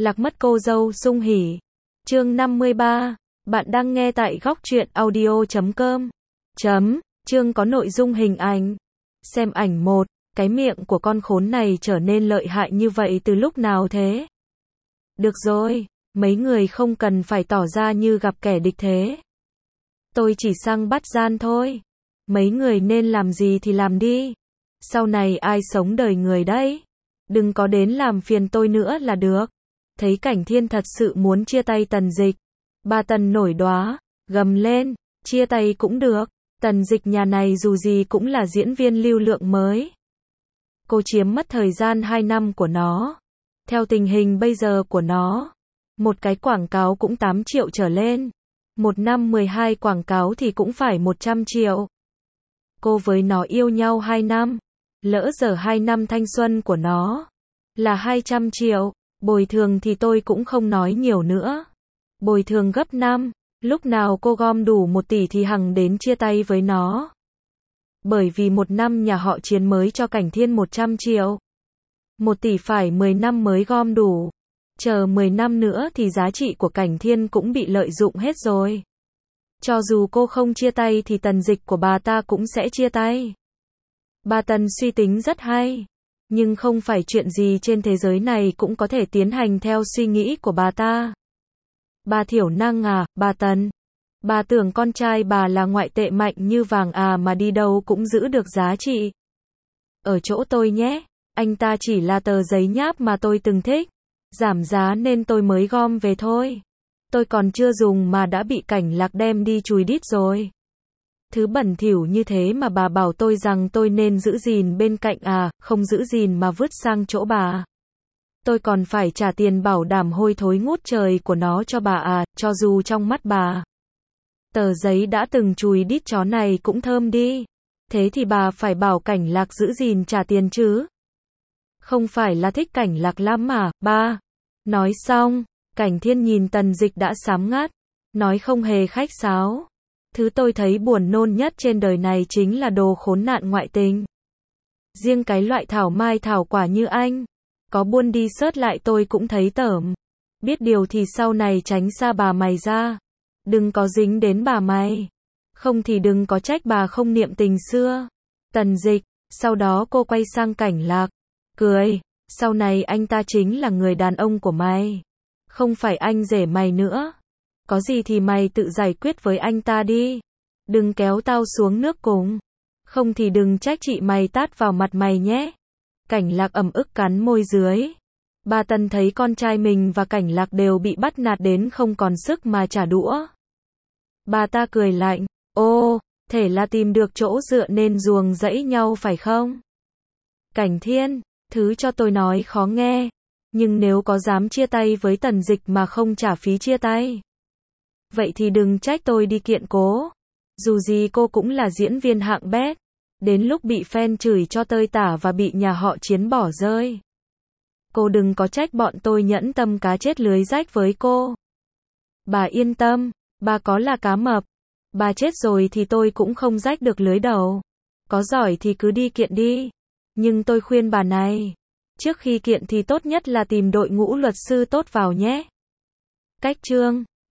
Lạc mất cô dâu sung hỉ. Chương 53. Bạn đang nghe tại góc truyện audio.com. Chương có nội dung hình ảnh. Xem ảnh 1. Cái miệng của con khốn này trở nên lợi hại như vậy từ lúc nào thế? Được rồi, mấy người không cần phải tỏ ra như gặp kẻ địch thế. Tôi chỉ sang bắt gian thôi. Mấy người nên làm gì thì làm đi. Sau này ai sống đời người đấy. Đừng có đến làm phiền tôi nữa là được. Thấy Cảnh Thiên thật sự muốn chia tay Tần Dịch. Bà Tần nổi đoá, gầm lên, chia tay cũng được. Tần Dịch nhà này dù gì cũng là diễn viên lưu lượng mới. Cô chiếm mất thời gian 2 năm của nó. Theo tình hình bây giờ của nó, một cái quảng cáo cũng 8 triệu trở lên. Một năm 12 quảng cáo thì cũng phải 100 triệu. Cô với nó yêu nhau 2 năm. Lỡ dở 2 năm thanh xuân của nó là 200 triệu. Bồi thường thì tôi cũng không nói nhiều nữa. Bồi thường gấp 5. Lúc nào cô gom đủ 1 tỷ thì hằng đến chia tay với nó. Bởi vì 1 năm nhà họ Chiến mới cho Cảnh Thiên 100 triệu. 1 tỷ phải 10 năm mới gom đủ. Chờ 10 năm nữa thì giá trị của Cảnh Thiên cũng bị lợi dụng hết rồi. Cho dù cô không chia tay thì Tần Dịch của bà ta cũng sẽ chia tay. Bà Tần suy tính rất hay. Nhưng không phải chuyện gì trên thế giới này cũng có thể tiến hành theo suy nghĩ của bà ta. Bà thiểu năng à, bà Tần. Bà tưởng con trai bà là ngoại tệ mạnh như vàng à mà đi đâu cũng giữ được giá trị. Ở chỗ tôi nhé, anh ta chỉ là tờ giấy nháp mà tôi từng thích. Giảm giá nên tôi mới gom về thôi. Tôi còn chưa dùng mà đã bị Cảnh Lạc đem đi chùi đít rồi. Thứ bẩn thỉu như thế mà bà bảo tôi rằng tôi nên giữ gìn bên cạnh à, không giữ gìn mà vứt sang chỗ bà. Tôi còn phải trả tiền bảo đảm hôi thối ngút trời của nó cho bà à, cho dù trong mắt bà. Tờ giấy đã từng chùi đít chó này cũng thơm đi. Thế thì bà phải bảo Cảnh Lạc giữ gìn trả tiền chứ. Không phải là thích Cảnh Lạc lắm mà, ba. Nói xong, Cảnh Thiên nhìn Tần Dịch đã xám ngắt. Nói không hề khách sáo. Thứ tôi thấy buồn nôn nhất trên đời này chính là đồ khốn nạn ngoại tình. Riêng cái loại thảo mai thảo quả như anh, có buôn đi sớt lại tôi cũng thấy tởm. Biết điều thì sau này tránh xa bà mày ra. Đừng có dính đến bà mày. Không thì đừng có trách bà không niệm tình xưa. Tần Dịch, sau đó cô quay sang Cảnh Lạc. Cười, sau này anh ta chính là người đàn ông của mày. Không phải anh rể mày nữa. Có gì thì mày tự giải quyết với anh ta đi. Đừng kéo tao xuống nước cùng. Không thì đừng trách chị mày tát vào mặt mày nhé. Cảnh Lạc ẩm ức cắn môi dưới. Bà Tần thấy con trai mình và Cảnh Lạc đều bị bắt nạt đến không còn sức mà trả đũa. Bà ta cười lạnh. Ô, thể là tìm được chỗ dựa nên ruồng rẫy nhau phải không? Cảnh Thiên, thứ cho tôi nói khó nghe. Nhưng nếu có dám chia tay với Tần Dịch mà không trả phí chia tay, vậy thì đừng trách tôi đi kiện cố. Dù gì cô cũng là diễn viên hạng bét. Đến lúc bị fan chửi cho tơi tả và bị nhà họ Chiến bỏ rơi, cô đừng có trách bọn tôi nhẫn tâm cá chết lưới rách với cô. Bà yên tâm, bà có là cá mập. Bà chết rồi thì tôi cũng không rách được lưới đầu. Có giỏi thì cứ đi kiện đi. Nhưng tôi khuyên bà này, trước khi kiện thì tốt nhất là tìm đội ngũ luật sư tốt vào nhé. Cách chương